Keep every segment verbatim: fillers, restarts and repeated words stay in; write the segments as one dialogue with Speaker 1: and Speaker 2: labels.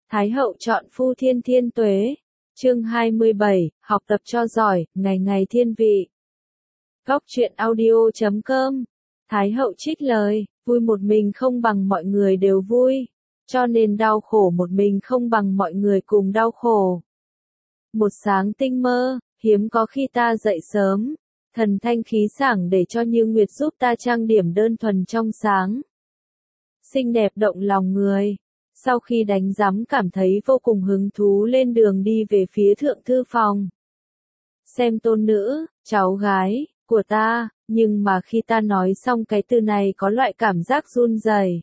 Speaker 1: Thái hậu chọn phu thiên thiên tuế. Chương hai mươi bảy, học tập cho giỏi, ngày ngày thiên vị. Góc truyện audio chấm com. Thái hậu trích lời, vui một mình không bằng mọi người đều vui, cho nên đau khổ một mình không bằng mọi người cùng đau khổ. Một sáng tinh mơ, hiếm có khi ta dậy sớm, thần thanh khí sảng để cho Như Nguyệt giúp ta trang điểm đơn thuần trong sáng. Xinh đẹp động lòng người. Sau khi đánh rắm cảm thấy vô cùng hứng thú lên đường đi về phía thượng thư phòng. Xem tôn nữ, cháu gái, của ta, nhưng mà khi ta nói xong cái từ này có loại cảm giác run rẩy.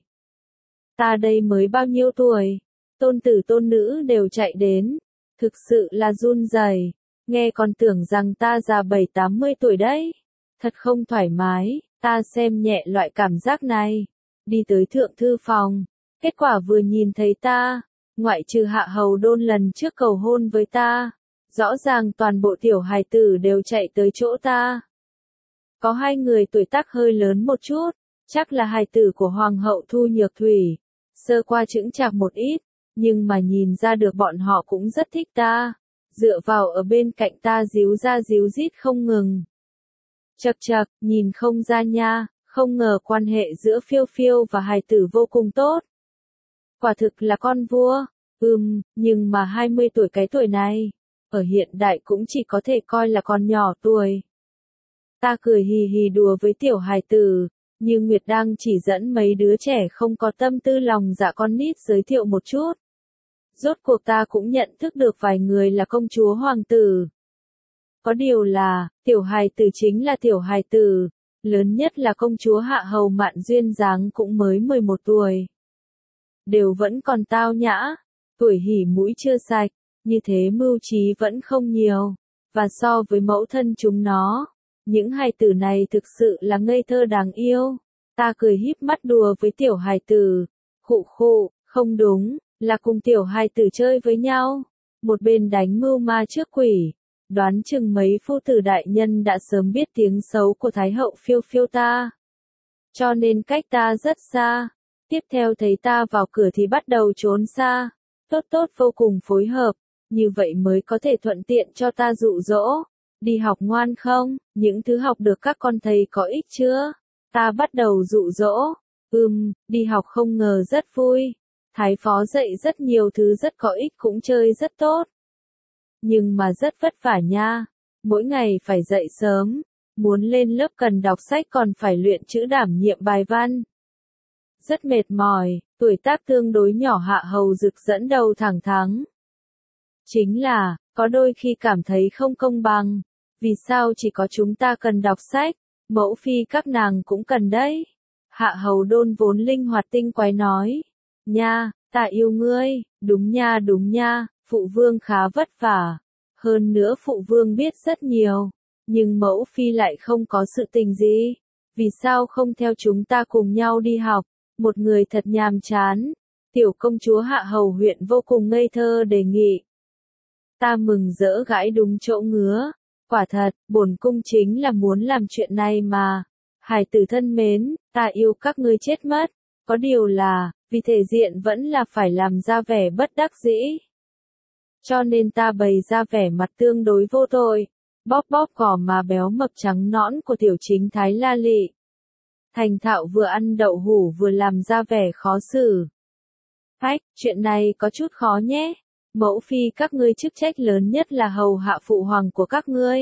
Speaker 1: Ta đây mới bao nhiêu tuổi, tôn tử tôn nữ đều chạy đến, thực sự là run rẩy, nghe còn tưởng rằng ta già bảy tám mươi tuổi đấy. Thật không thoải mái, ta xem nhẹ loại cảm giác này, đi tới thượng thư phòng. Kết quả vừa nhìn thấy ta, ngoại trừ Hạ Hầu Đôn lần trước cầu hôn với ta, rõ ràng toàn bộ tiểu hài tử đều chạy tới chỗ ta. Có hai người tuổi tác hơi lớn một chút, chắc là hài tử của Hoàng hậu Thu Nhược Thủy, sơ qua chững chạc một ít, nhưng mà nhìn ra được bọn họ cũng rất thích ta, dựa vào ở bên cạnh ta díu ra díu dít không ngừng. Chậc chậc, nhìn không ra nha, không ngờ quan hệ giữa Phiêu Phiêu và hài tử vô cùng tốt. Quả thực là con vua, ừm, nhưng mà hai mươi tuổi cái tuổi này, ở hiện đại cũng chỉ có thể coi là con nhỏ tuổi. Ta cười hì hì đùa với tiểu hài tử, Như Nguyệt đang chỉ dẫn mấy đứa trẻ không có tâm tư lòng dạ con nít giới thiệu một chút. Rốt cuộc ta cũng nhận thức được vài người là công chúa hoàng tử. Có điều là, tiểu hài tử chính là tiểu hài tử, lớn nhất là công chúa Hạ Hầu Mạn duyên dáng cũng mới mười một tuổi. Đều vẫn còn tao nhã, tuổi hỉ mũi chưa sạch, như thế mưu trí vẫn không nhiều, và so với mẫu thân chúng nó, những hài tử này thực sự là ngây thơ đáng yêu. Ta cười híp mắt đùa với tiểu hài tử, khụ khụ, không đúng, là cùng tiểu hài tử chơi với nhau, một bên đánh mưu ma trước quỷ, đoán chừng mấy phu tử đại nhân đã sớm biết tiếng xấu của Thái hậu Phiêu Phiêu ta, cho nên cách ta rất xa. Tiếp theo thấy ta vào cửa thì bắt đầu trốn xa, tốt tốt vô cùng phối hợp, như vậy mới có thể thuận tiện cho ta dụ dỗ. Đi học ngoan không, những thứ học được các con thầy có ích chưa? Ta bắt đầu dụ dỗ, ừm, đi học không ngờ rất vui, thái phó dạy rất nhiều thứ rất có ích cũng chơi rất tốt. Nhưng mà rất vất vả nha, mỗi ngày phải dậy sớm, muốn lên lớp cần đọc sách còn phải luyện chữ đảm nhiệm bài văn. Rất mệt mỏi, tuổi tác tương đối nhỏ Hạ Hầu Dực dẫn đầu thẳng thắng. Chính là, có đôi khi cảm thấy không công bằng, vì sao chỉ có chúng ta cần đọc sách, mẫu phi các nàng cũng cần đấy. Hạ Hầu Đôn vốn linh hoạt tinh quái nói, nha, ta yêu ngươi, đúng nha đúng nha, phụ vương khá vất vả, hơn nữa phụ vương biết rất nhiều, nhưng mẫu phi lại không có sự tình gì, vì sao không theo chúng ta cùng nhau đi học? Một người thật nhàm chán, tiểu công chúa Hạ Hầu huyện vô cùng ngây thơ đề nghị. Ta mừng rỡ gãi đúng chỗ ngứa, quả thật, bổn cung chính là muốn làm chuyện này mà. Hải tử thân mến, ta yêu các ngươi chết mất, có điều là, vì thể diện vẫn là phải làm ra vẻ bất đắc dĩ. Cho nên ta bày ra vẻ mặt tương đối vô tội, bóp bóp gò má béo mập trắng nõn của tiểu chính thái La Lị. Thành thạo vừa ăn đậu hủ vừa làm ra vẻ khó xử. Hách, chuyện này có chút khó nhé. Mẫu phi các ngươi chức trách lớn nhất là hầu hạ phụ hoàng của các ngươi.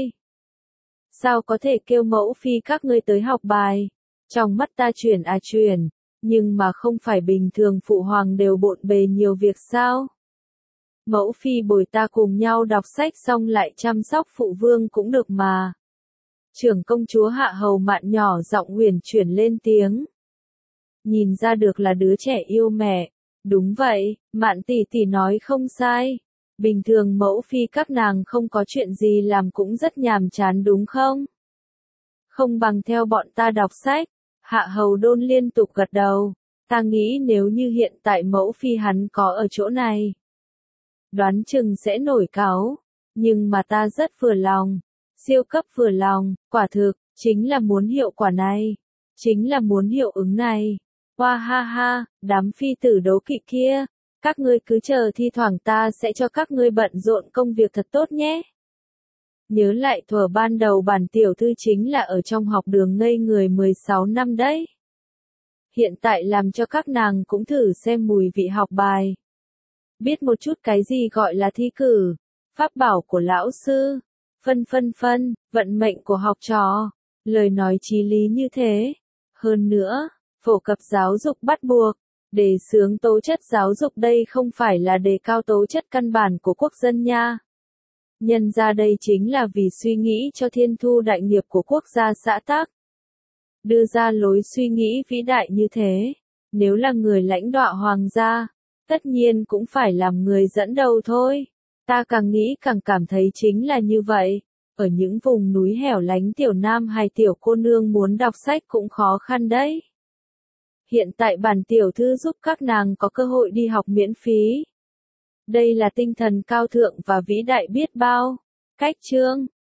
Speaker 1: Sao có thể kêu mẫu phi các ngươi tới học bài? Trong mắt ta chuyển à chuyển, nhưng mà không phải bình thường phụ hoàng đều bộn bề nhiều việc sao? Mẫu phi bồi ta cùng nhau đọc sách xong lại chăm sóc phụ vương cũng được mà. Trưởng công chúa Hạ Hầu Mạn nhỏ giọng huyền chuyển lên tiếng. Nhìn ra được là đứa trẻ yêu mẹ. Đúng vậy, Mạn tỷ tỷ nói không sai. Bình thường mẫu phi các nàng không có chuyện gì làm cũng rất nhàm chán đúng không? Không bằng theo bọn ta đọc sách. Hạ Hầu Đôn liên tục gật đầu. Ta nghĩ nếu như hiện tại mẫu phi hắn có ở chỗ này, đoán chừng sẽ nổi cáu. Nhưng mà ta rất vừa lòng. Siêu cấp vừa lòng, quả thực, chính là muốn hiệu quả này. Chính là muốn hiệu ứng này. Hoa ha ha, đám phi tử đấu kỵ kia. Các ngươi cứ chờ thi thoảng ta sẽ cho các ngươi bận rộn công việc thật tốt nhé. Nhớ lại thuở ban đầu bản tiểu thư chính là ở trong học đường ngây người mười sáu năm đấy. Hiện tại làm cho các nàng cũng thử xem mùi vị học bài. Biết một chút cái gì gọi là thi cử, pháp bảo của lão sư, phân phân phân, vận mệnh của học trò, lời nói chí lý như thế. Hơn nữa, phổ cập giáo dục bắt buộc, đề xướng tố chất giáo dục đây không phải là đề cao tố chất căn bản của quốc dân nha. Nhân ra đây chính là vì suy nghĩ cho thiên thu đại nghiệp của quốc gia xã tắc. Đưa ra lối suy nghĩ vĩ đại như thế, nếu là người lãnh đạo hoàng gia, tất nhiên cũng phải làm người dẫn đầu thôi. Ta càng nghĩ càng cảm thấy chính là như vậy. Ở những vùng núi hẻo lánh tiểu nam hay tiểu cô nương muốn đọc sách cũng khó khăn đấy. Hiện tại bản tiểu thư giúp các nàng có cơ hội đi học miễn phí. Đây là tinh thần cao thượng và vĩ đại biết bao. Cách chương